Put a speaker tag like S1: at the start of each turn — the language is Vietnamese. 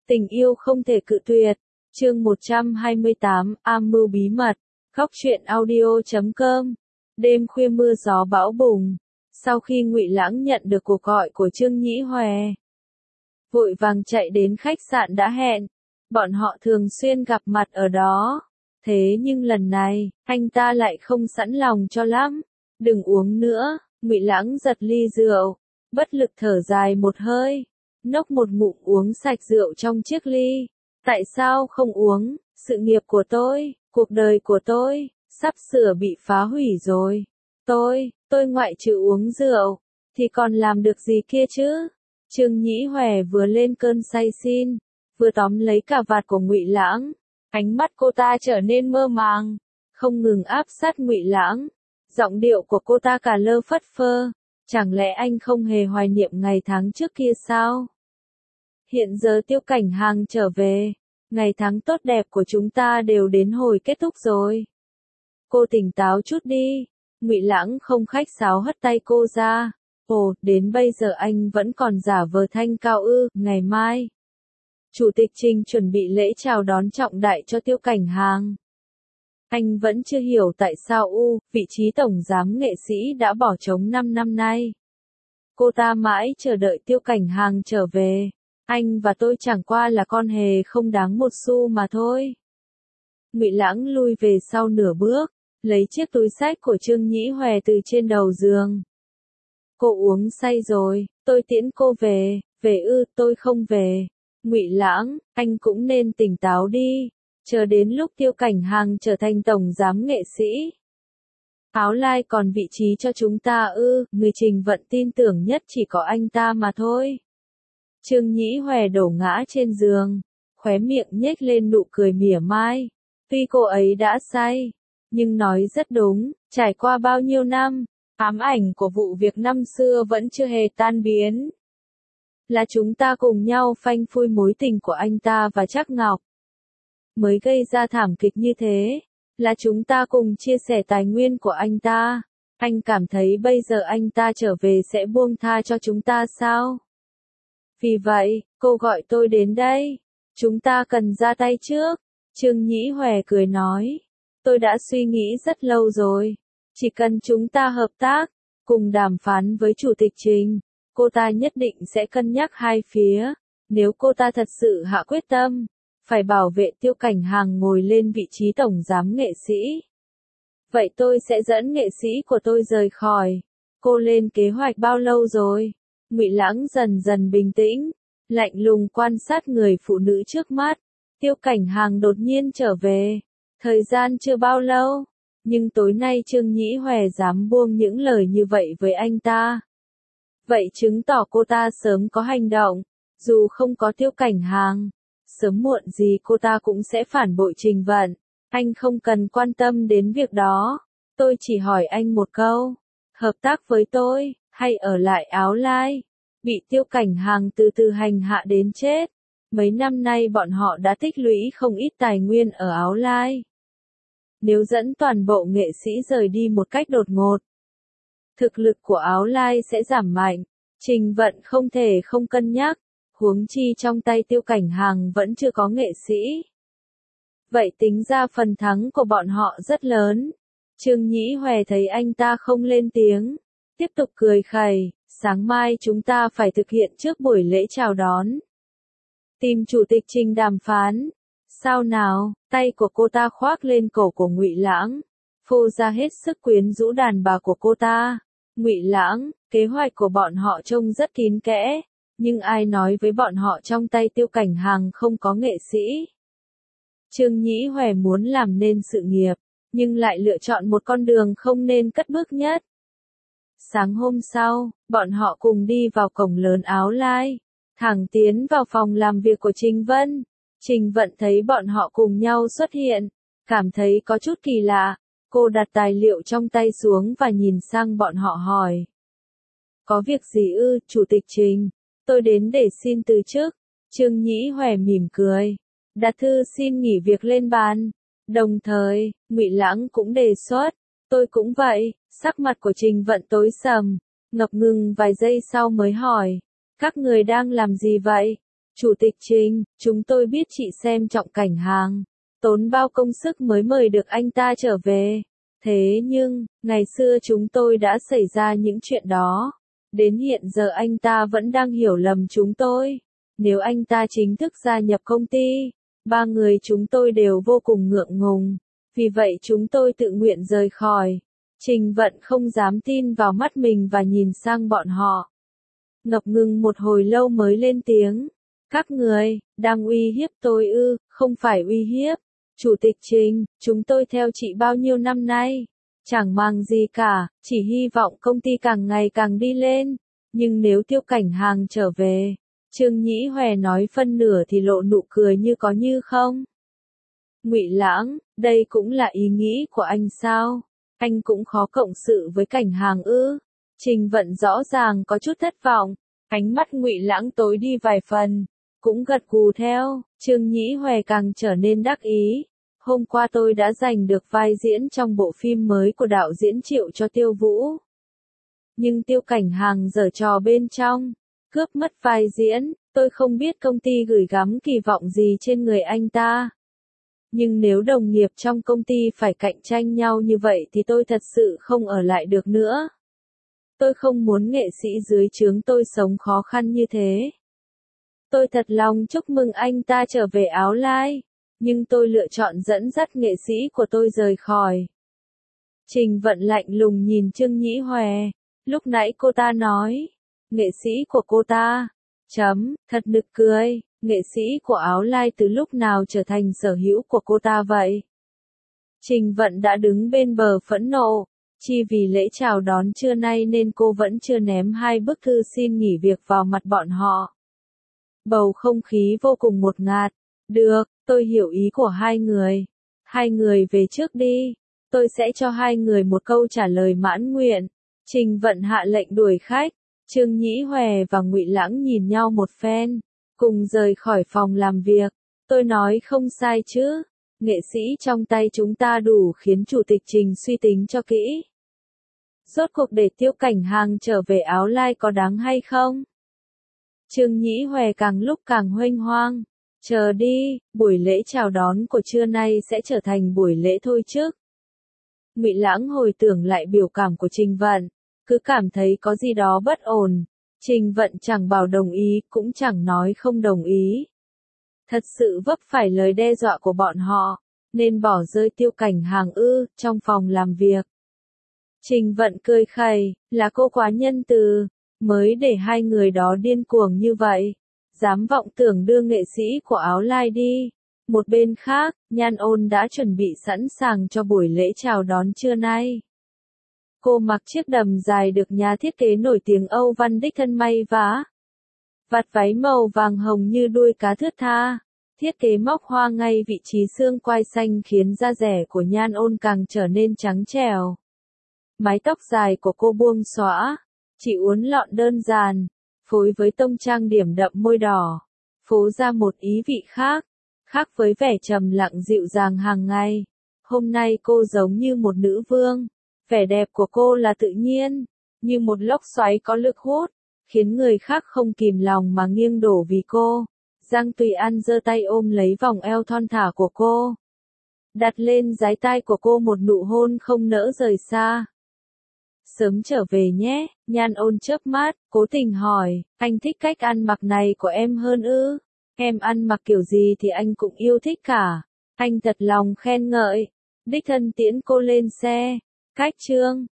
S1: Tình yêu không thể cự tuyệt. Chương 128, am mưu bí mật. Góc truyện audio.com. Đêm khuya mưa gió bão bùng. Sau khi Ngụy Lãng nhận được cuộc gọi của Trương Nhĩ Hòe, vội vàng chạy đến khách sạn đã hẹn. Bọn họ thường xuyên gặp mặt ở đó. Thế nhưng lần này, anh ta lại không sẵn lòng cho lắm. Đừng uống nữa. Ngụy Lãng giật ly rượu, bất lực thở dài một hơi, nốc một ngụm uống sạch rượu trong chiếc ly. Tại sao không uống? Sự nghiệp của tôi, cuộc đời của tôi, sắp sửa bị phá hủy rồi. Tôi ngoại trừ uống rượu, thì còn làm được gì kia chứ? Trương Nhĩ Hòe vừa lên cơn say xin, vừa tóm lấy cà vạt của Ngụy Lãng. Ánh mắt cô ta trở nên mơ màng, không ngừng áp sát Ngụy Lãng. Giọng điệu của cô ta cả lơ phất phơ. Chẳng lẽ anh không hề hoài niệm ngày tháng trước kia sao? Hiện giờ Tiêu Cảnh Hàng trở về, ngày tháng tốt đẹp của chúng ta đều đến hồi kết thúc rồi. Cô tỉnh táo chút đi. Ngụy Lãng không khách sáo hất tay cô ra. Ồ, đến bây giờ anh vẫn còn giả vờ thanh cao ư? Ngày mai, Chủ tịch Trình chuẩn bị lễ chào đón trọng đại cho Tiêu Cảnh Hàng. Anh vẫn chưa hiểu tại sao vị trí tổng giám nghệ sĩ đã bỏ trống 5 năm nay. Cô ta mãi chờ đợi Tiêu Cảnh Hàng trở về. Anh và tôi chẳng qua là con hề không đáng một xu mà thôi. Ngụy Lãng lui về sau nửa bước, lấy chiếc túi xách của Trương Nhĩ Hòe từ trên đầu giường. Cô uống say rồi, tôi tiễn cô về. Về ư? Tôi không về. Ngụy Lãng, anh cũng nên tỉnh táo đi. Chờ đến lúc Tiêu Cảnh Hàng trở thành tổng giám nghệ sĩ, Áo Lai còn vị trí cho chúng ta ư? Người Trình Vận tin tưởng nhất chỉ có anh ta mà thôi. Trương Nhĩ Hòe đổ ngã trên giường, khóe miệng nhếch lên nụ cười mỉa mai. Tuy cô ấy đã say, nhưng nói rất đúng, trải qua bao nhiêu năm, ám ảnh của vụ việc năm xưa vẫn chưa hề tan biến. Là chúng ta cùng nhau phanh phui mối tình của anh ta và Trác Ngọc, mới gây ra thảm kịch như thế. Là chúng ta cùng chia sẻ tài nguyên của anh ta. Anh cảm thấy bây giờ anh ta trở về sẽ buông tha cho chúng ta sao? Vì vậy, cô gọi tôi đến đây. Chúng ta cần ra tay trước. Trương Nhĩ Hòe cười nói. Tôi đã suy nghĩ rất lâu rồi. Chỉ cần chúng ta hợp tác, cùng đàm phán với Chủ tịch Trình, cô ta nhất định sẽ cân nhắc hai phía. Nếu cô ta thật sự hạ quyết tâm, phải bảo vệ Tiêu Cảnh Hàng ngồi lên vị trí tổng giám nghệ sĩ, vậy tôi sẽ dẫn nghệ sĩ của tôi rời khỏi. Cô lên kế hoạch bao lâu rồi? Ngụy Lãng dần dần bình tĩnh, lạnh lùng quan sát người phụ nữ trước mắt. Tiêu Cảnh Hàng đột nhiên trở về, thời gian chưa bao lâu, nhưng tối nay Trương Nhĩ Hòe dám buông những lời như vậy với anh ta. Vậy chứng tỏ cô ta sớm có hành động, dù không có Tiêu Cảnh Hàng, sớm muộn gì cô ta cũng sẽ phản bội Trình Vận. Anh không cần quan tâm đến việc đó. Tôi chỉ hỏi anh một câu. Hợp tác với tôi, hay ở lại Áo Lai? Bị Tiêu Cảnh Hàng từ từ hành hạ đến chết. Mấy năm nay bọn họ đã tích lũy không ít tài nguyên ở Áo Lai. Nếu dẫn toàn bộ nghệ sĩ rời đi một cách đột ngột, thực lực của Áo Lai sẽ giảm mạnh. Trình Vận không thể không cân nhắc. Huống chi trong tay Tiêu Cảnh Hàng vẫn chưa có nghệ sĩ. Vậy tính ra phần thắng của bọn họ rất lớn. Trương Nhĩ Hòe thấy anh ta không lên tiếng, tiếp tục cười khẩy. Sáng mai chúng ta phải thực hiện trước buổi lễ chào đón. Tìm Chủ tịch Trình đàm phán. Sao nào? Tay của cô ta khoác lên cổ của Ngụy Lãng, phô ra hết sức quyến rũ đàn bà của cô ta. Ngụy Lãng, kế hoạch của bọn họ trông rất kín kẽ. Nhưng ai nói với bọn họ trong tay Tiêu Cảnh Hàng không có nghệ sĩ? Trương Nhĩ Hòe muốn làm nên sự nghiệp, nhưng lại lựa chọn một con đường không nên cất bước nhất. Sáng hôm sau, bọn họ cùng đi vào cổng lớn Áo Lai, thẳng tiến vào phòng làm việc của Trình Vân. Trình Vận thấy bọn họ cùng nhau xuất hiện, cảm thấy có chút kỳ lạ. Cô đặt tài liệu trong tay xuống và nhìn sang bọn họ hỏi. Có việc gì ư, Chủ tịch Trình? Tôi đến để xin từ chức. Trương Nhĩ Hòe mỉm cười, đặt thư xin nghỉ việc lên bàn. Đồng thời, Ngụy Lãng cũng đề xuất. Tôi cũng vậy. Sắc mặt của Trình Vận tối sầm, ngập ngừng vài giây sau mới hỏi. Các người đang làm gì vậy? Chủ tịch Trình, chúng tôi biết chị xem trọng Cảnh Hàng, tốn bao công sức mới mời được anh ta trở về. Thế nhưng, ngày xưa chúng tôi đã xảy ra những chuyện đó. Đến hiện giờ anh ta vẫn đang hiểu lầm chúng tôi. Nếu anh ta chính thức gia nhập công ty, ba người chúng tôi đều vô cùng ngượng ngùng. Vì vậy chúng tôi tự nguyện rời khỏi. Trình Vận không dám tin vào mắt mình và nhìn sang bọn họ. Ngập ngừng một hồi lâu mới lên tiếng. Các người, đang uy hiếp tôi ư? Không phải uy hiếp. Chủ tịch Trình, chúng tôi theo chị bao nhiêu năm nay? Chẳng mang gì cả, chỉ hy vọng công ty càng ngày càng đi lên. Nhưng nếu Tiêu Cảnh Hàng trở về, Trương Nhĩ Hòe nói phân nửa thì lộ nụ cười như có như không. Ngụy Lãng, đây cũng là ý nghĩ của anh sao? Anh cũng khó cộng sự với Cảnh Hàng ư? Trình Vận rõ ràng có chút thất vọng, ánh mắt Ngụy Lãng tối đi vài phần, cũng gật gù theo. Trương Nhĩ Hòe càng trở nên đắc ý. Hôm qua tôi đã giành được vai diễn trong bộ phim mới của đạo diễn Triệu cho Tiêu Vũ. Nhưng Tiêu Cảnh Hàng giở trò bên trong, cướp mất vai diễn, tôi không biết công ty gửi gắm kỳ vọng gì trên người anh ta. Nhưng nếu đồng nghiệp trong công ty phải cạnh tranh nhau như vậy thì tôi thật sự không ở lại được nữa. Tôi không muốn nghệ sĩ dưới trướng tôi sống khó khăn như thế. Tôi thật lòng chúc mừng anh ta trở về Áo Lai, nhưng tôi lựa chọn dẫn dắt nghệ sĩ của tôi rời khỏi. Trình Vận lạnh lùng nhìn Trương Nhĩ Hòe, lúc nãy cô ta nói, nghệ sĩ của cô ta, thật nực cười, nghệ sĩ của Áo Lai từ lúc nào trở thành sở hữu của cô ta vậy? Trình Vận đã đứng bên bờ phẫn nộ, chỉ vì lễ chào đón trưa nay nên cô vẫn chưa ném hai bức thư xin nghỉ việc vào mặt bọn họ. Bầu không khí vô cùng ngột ngạt. Được, tôi hiểu ý của hai người. Hai người về trước đi. Tôi sẽ cho hai người một câu trả lời mãn nguyện. Trình Vận hạ lệnh đuổi khách. Trương Nhĩ Hòe và Ngụy Lãng nhìn nhau một phen, cùng rời khỏi phòng làm việc. Tôi nói không sai chứ? Nghệ sĩ trong tay chúng ta đủ khiến Chủ tịch Trình suy tính cho kỹ. Rốt cuộc để Tiêu Cảnh Hàng trở về Áo Lai có đáng hay không? Trương Nhĩ Hòe càng lúc càng huênh hoang. Chờ đi, buổi lễ chào đón của trưa nay sẽ trở thành buổi lễ thôi chứ. Ngụy Lãng hồi tưởng lại biểu cảm của Trình Vận, cứ cảm thấy có gì đó bất ổn. Trình Vận chẳng bảo đồng ý, cũng chẳng nói không đồng ý. Thật sự vấp phải lời đe dọa của bọn họ, nên bỏ rơi Tiêu Cảnh Hàng ư, trong phòng làm việc. Trình Vận cười khẩy, là cô quá nhân từ, mới để hai người đó điên cuồng như vậy. Dám vọng tưởng đưa nghệ sĩ của Áo Lai đi. Một bên khác, Nhan Ôn đã chuẩn bị sẵn sàng cho buổi lễ chào đón trưa nay. Cô mặc chiếc đầm dài được nhà thiết kế nổi tiếng Âu Văn đích thân may vá. Vạt váy màu vàng hồng như đuôi cá thướt tha. Thiết kế móc hoa ngay vị trí xương quai xanh khiến da dẻ của Nhan Ôn càng trở nên trắng trẻo. Mái tóc dài của cô buông xõa, chỉ uốn lọn đơn giản, phối với tông trang điểm đậm môi đỏ, phô ra một ý vị khác, khác với vẻ trầm lặng dịu dàng hàng ngày. Hôm nay cô giống như một nữ vương, vẻ đẹp của cô là tự nhiên, như một lốc xoáy có lực hút, khiến người khác không kìm lòng mà nghiêng đổ vì cô. Giang Tùy An giơ tay ôm lấy vòng eo thon thả của cô, đặt lên dái tai của cô một nụ hôn không nỡ rời xa. Sớm trở về nhé, Nhan Ôn chớp mắt, cố tình hỏi, anh thích cách ăn mặc này của em hơn ư? Em ăn mặc kiểu gì thì anh cũng yêu thích cả. Anh thật lòng khen ngợi, đích thân tiễn cô lên xe. Cách chương